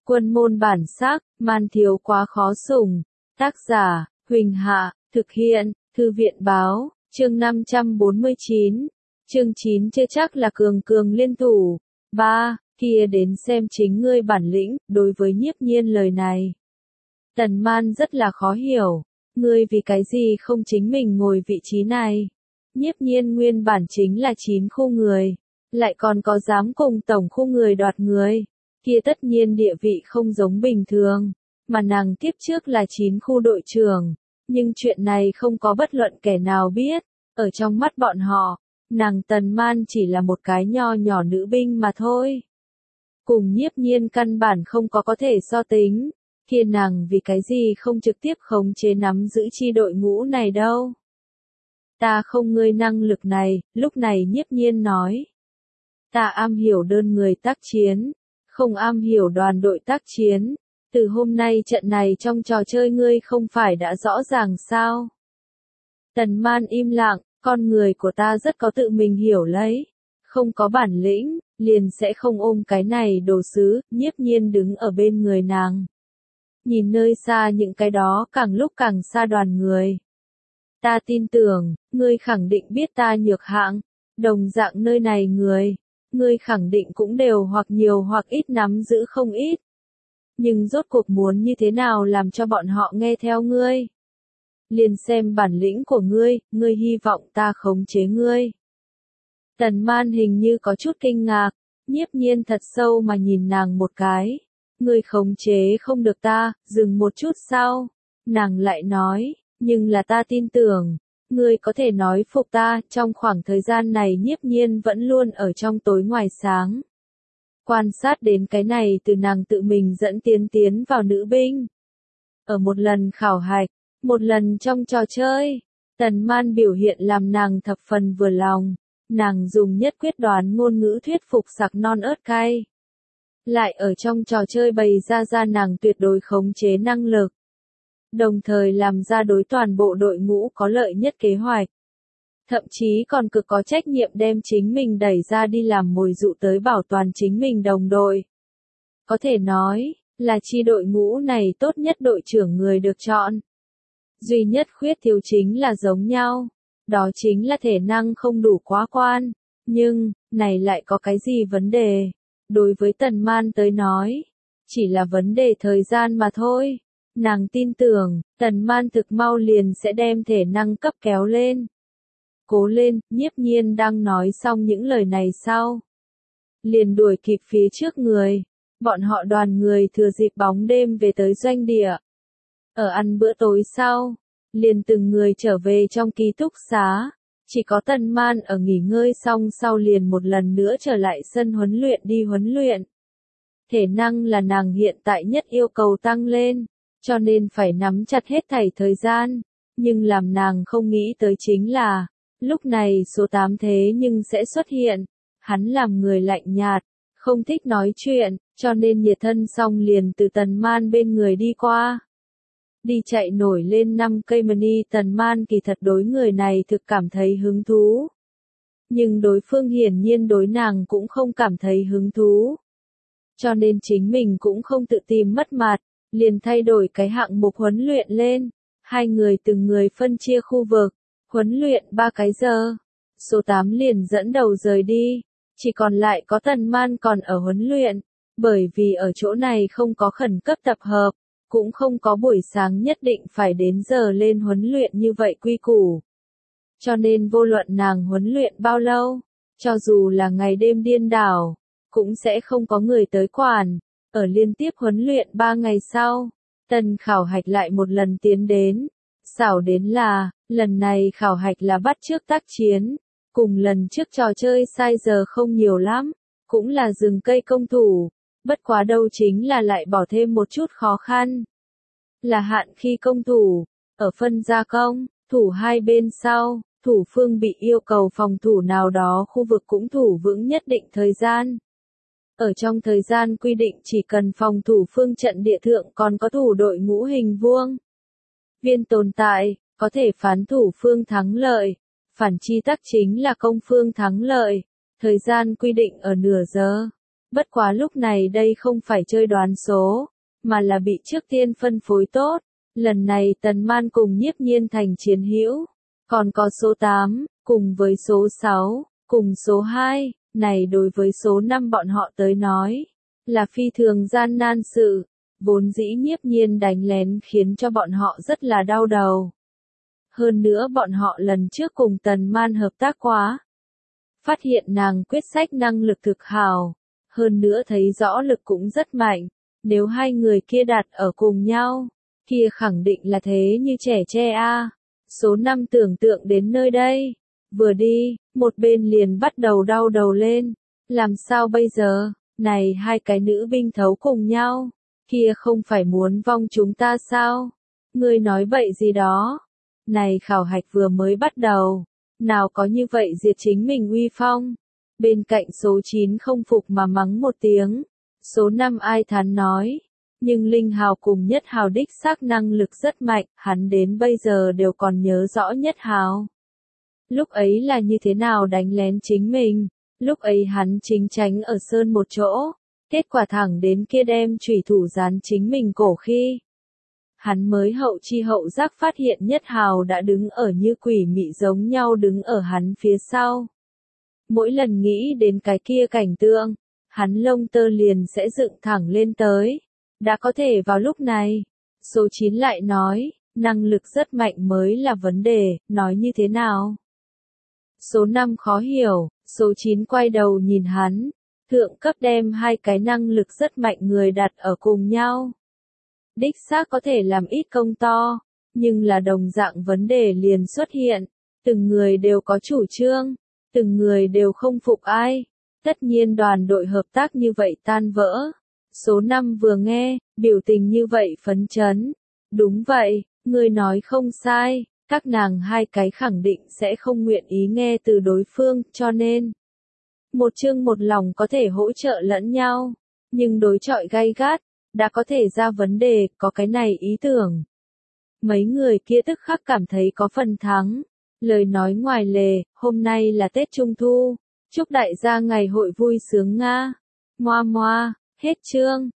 Quân môn bản sắc, man thiếu quá khó sủng. Tác giả, Huỳnh Hạ, thực hiện, Thư viện báo, chương 549. Chương 9 chưa chắc là cường cường liên thủ. 3. Kia đến xem chính ngươi bản lĩnh, đối với Nhiếp Nhiên lời này. Tần Man rất là khó hiểu, ngươi vì cái gì không chính mình ngồi vị trí này. Nhiếp Nhiên nguyên bản chính là 9 khu người, lại còn có dám cùng tổng khu người đoạt người, kia tất nhiên địa vị không giống bình thường, mà nàng tiếp trước là 9 khu đội trưởng, nhưng chuyện này không có bất luận kẻ nào biết, ở trong mắt bọn họ, nàng Tần Man chỉ là một cái nho nhỏ nữ binh mà thôi. Cùng Nhiếp Nhiên căn bản không có thể so tính, kia nàng vì cái gì không trực tiếp khống chế nắm giữ chi đội ngũ này đâu. Ta không ngươi năng lực này, lúc này Nhiếp Nhiên nói. Ta am hiểu đơn người tác chiến, không am hiểu đoàn đội tác chiến, từ hôm nay trận này trong trò chơi ngươi không phải đã rõ ràng sao. Tần Man im lặng, con người của ta rất có tự mình hiểu lấy, không có bản lĩnh, liền sẽ không ôm cái này đồ sứ. Nhiếp Nhiên đứng ở bên người nàng. Nhìn nơi xa những cái đó càng lúc càng xa đoàn người. Ta tin tưởng, ngươi khẳng định biết ta nhược hạng, đồng dạng nơi này người, ngươi khẳng định cũng đều hoặc nhiều hoặc ít nắm giữ không ít. Nhưng rốt cuộc muốn như thế nào làm cho bọn họ nghe theo ngươi? Liền xem bản lĩnh của ngươi, ngươi hy vọng ta khống chế ngươi. Tần Man hình như có chút kinh ngạc, Nhiếp Nhiên thật sâu mà nhìn nàng một cái. Ngươi khống chế không được ta, dừng một chút sau. Nàng lại nói, nhưng là ta tin tưởng, ngươi có thể nói phục ta. Trong khoảng thời gian này Nhiếp Nhiên vẫn luôn ở trong tối ngoài sáng. Quan sát đến cái này từ nàng tự mình dẫn tiến vào nữ binh. Ở một lần khảo hạch, một lần trong trò chơi, Tần Man biểu hiện làm nàng thập phần vừa lòng. Nàng dùng nhất quyết đoán ngôn ngữ thuyết phục sặc non ớt cay. Lại ở trong trò chơi bày ra nàng tuyệt đối khống chế năng lực. Đồng thời làm ra đối toàn bộ đội ngũ có lợi nhất kế hoạch. Thậm chí còn cực có trách nhiệm đem chính mình đẩy ra đi làm mồi dụ tới bảo toàn chính mình đồng đội. Có thể nói, là chi đội ngũ này tốt nhất đội trưởng người được chọn. Duy nhất khuyết thiếu chính là giống nhau. Đó chính là thể năng không đủ quá quan. Nhưng, này lại có cái gì vấn đề? Đối với Tần Man tới nói, chỉ là vấn đề thời gian mà thôi. Nàng tin tưởng, Tần Man thực mau liền sẽ đem thể năng cấp kéo lên. Cố lên, Nhiếp Nhiên đang nói xong những lời này sau. Liền đuổi kịp phía trước người. Bọn họ đoàn người thừa dịp bóng đêm về tới doanh địa. Ở ăn bữa tối sau, liền từng người trở về trong ký túc xá. Chỉ có Tần Man ở nghỉ ngơi xong sau liền một lần nữa trở lại sân huấn luyện đi huấn luyện. Thể năng là nàng hiện tại nhất yêu cầu tăng lên, cho nên phải nắm chặt hết thảy thời gian. Nhưng làm nàng không nghĩ tới chính là, lúc này số 8 thế nhưng sẽ xuất hiện. Hắn làm người lạnh nhạt, không thích nói chuyện, cho nên nhiệt thân xong liền từ Tần Man bên người đi qua. Đi chạy nổi lên 5 cây mini. Tần Man kỳ thật đối người này thực cảm thấy hứng thú. Nhưng đối phương hiển nhiên đối nàng cũng không cảm thấy hứng thú. Cho nên chính mình cũng không tự tìm mất mặt, liền thay đổi cái hạng mục huấn luyện lên. Hai người từng người phân chia khu vực, huấn luyện 3 cái giờ. Số 8 liền dẫn đầu rời đi, chỉ còn lại có Tần Man còn ở huấn luyện, bởi vì ở chỗ này không có khẩn cấp tập hợp. Cũng không có buổi sáng nhất định phải đến giờ lên huấn luyện như vậy quy củ. Cho nên vô luận nàng huấn luyện bao lâu, cho dù là ngày đêm điên đảo, cũng sẽ không có người tới quản. Ở liên tiếp huấn luyện 3 ngày sau, Tần khảo hạch lại một lần tiến đến. Xảo đến là, lần này khảo hạch là bắt chước tác chiến, cùng lần trước trò chơi sai giờ không nhiều lắm, cũng là rừng cây công thủ. Bất quá đâu chính là lại bỏ thêm một chút khó khăn. Là hạn khi công thủ, ở phân gia công, thủ hai bên sau, thủ phương bị yêu cầu phòng thủ nào đó khu vực cũng thủ vững nhất định thời gian. Ở trong thời gian quy định chỉ cần phòng thủ phương trận địa thượng còn có thủ đội ngũ hình vuông. Viên tồn tại, có thể phán thủ phương thắng lợi. Phản chi tắc chính là công phương thắng lợi. Thời gian quy định ở nửa giờ. Bất quá lúc này đây không phải chơi đoán số, mà là bị trước tiên phân phối tốt. Lần này Tần Man cùng Nhiếp Nhiên thành chiến hữu, còn có số 8, cùng với số 6, cùng số 2, này đối với số 5 bọn họ tới nói, là phi thường gian nan sự, vốn dĩ Nhiếp Nhiên đánh lén khiến cho bọn họ rất là đau đầu. Hơn nữa bọn họ lần trước cùng Tần Man hợp tác quá, phát hiện nàng quyết sách năng lực thực hào, hơn nữa thấy rõ lực cũng rất mạnh, nếu hai người kia đặt ở cùng nhau, kia khẳng định là thế như trẻ tre a. Số 5 tưởng tượng đến nơi đây, vừa đi, một bên liền bắt đầu đau đầu lên, làm sao bây giờ, này hai cái nữ binh thấu cùng nhau, kia không phải muốn vong chúng ta sao? Ngươi nói bậy gì đó? Này khảo hạch vừa mới bắt đầu, nào có như vậy diệt chính mình uy phong. Bên cạnh số 9 không phục mà mắng một tiếng, số 5 ai thán nói, nhưng Linh Hào cùng Nhất Hào đích xác năng lực rất mạnh, hắn đến bây giờ đều còn nhớ rõ Nhất Hào. Lúc ấy là như thế nào đánh lén chính mình, lúc ấy hắn chính tránh ở sơn một chỗ, kết quả thẳng đến kia đem chủy thủ dán chính mình cổ khi. Hắn mới hậu chi hậu giác phát hiện Nhất Hào đã đứng ở như quỷ mị giống nhau đứng ở hắn phía sau. Mỗi lần nghĩ đến cái kia cảnh tượng, hắn lông tơ liền sẽ dựng thẳng lên tới. Đã có thể vào lúc này, số 9 lại nói, năng lực rất mạnh mới là vấn đề, nói như thế nào? Số 5 khó hiểu, số 9 quay đầu nhìn hắn, thượng cấp đem hai cái năng lực rất mạnh người đặt ở cùng nhau. Đích xác có thể làm ít công to, nhưng là đồng dạng vấn đề liền xuất hiện, từng người đều có chủ trương, từng người đều không phục ai, tất nhiên đoàn đội hợp tác như vậy tan vỡ. Số 5 vừa nghe, biểu tình như vậy phấn chấn. Đúng vậy, ngươi nói không sai, các nàng hai cái khẳng định sẽ không nguyện ý nghe từ đối phương, cho nên một chương một lòng có thể hỗ trợ lẫn nhau, nhưng đối chọi gay gắt, đã có thể ra vấn đề, có cái này ý tưởng. Mấy người kia tức khắc cảm thấy có phần thắng. Lời nói ngoài lề, hôm nay là Tết Trung Thu, chúc đại gia ngày hội vui sướng Nga. Moa moa, hết chương.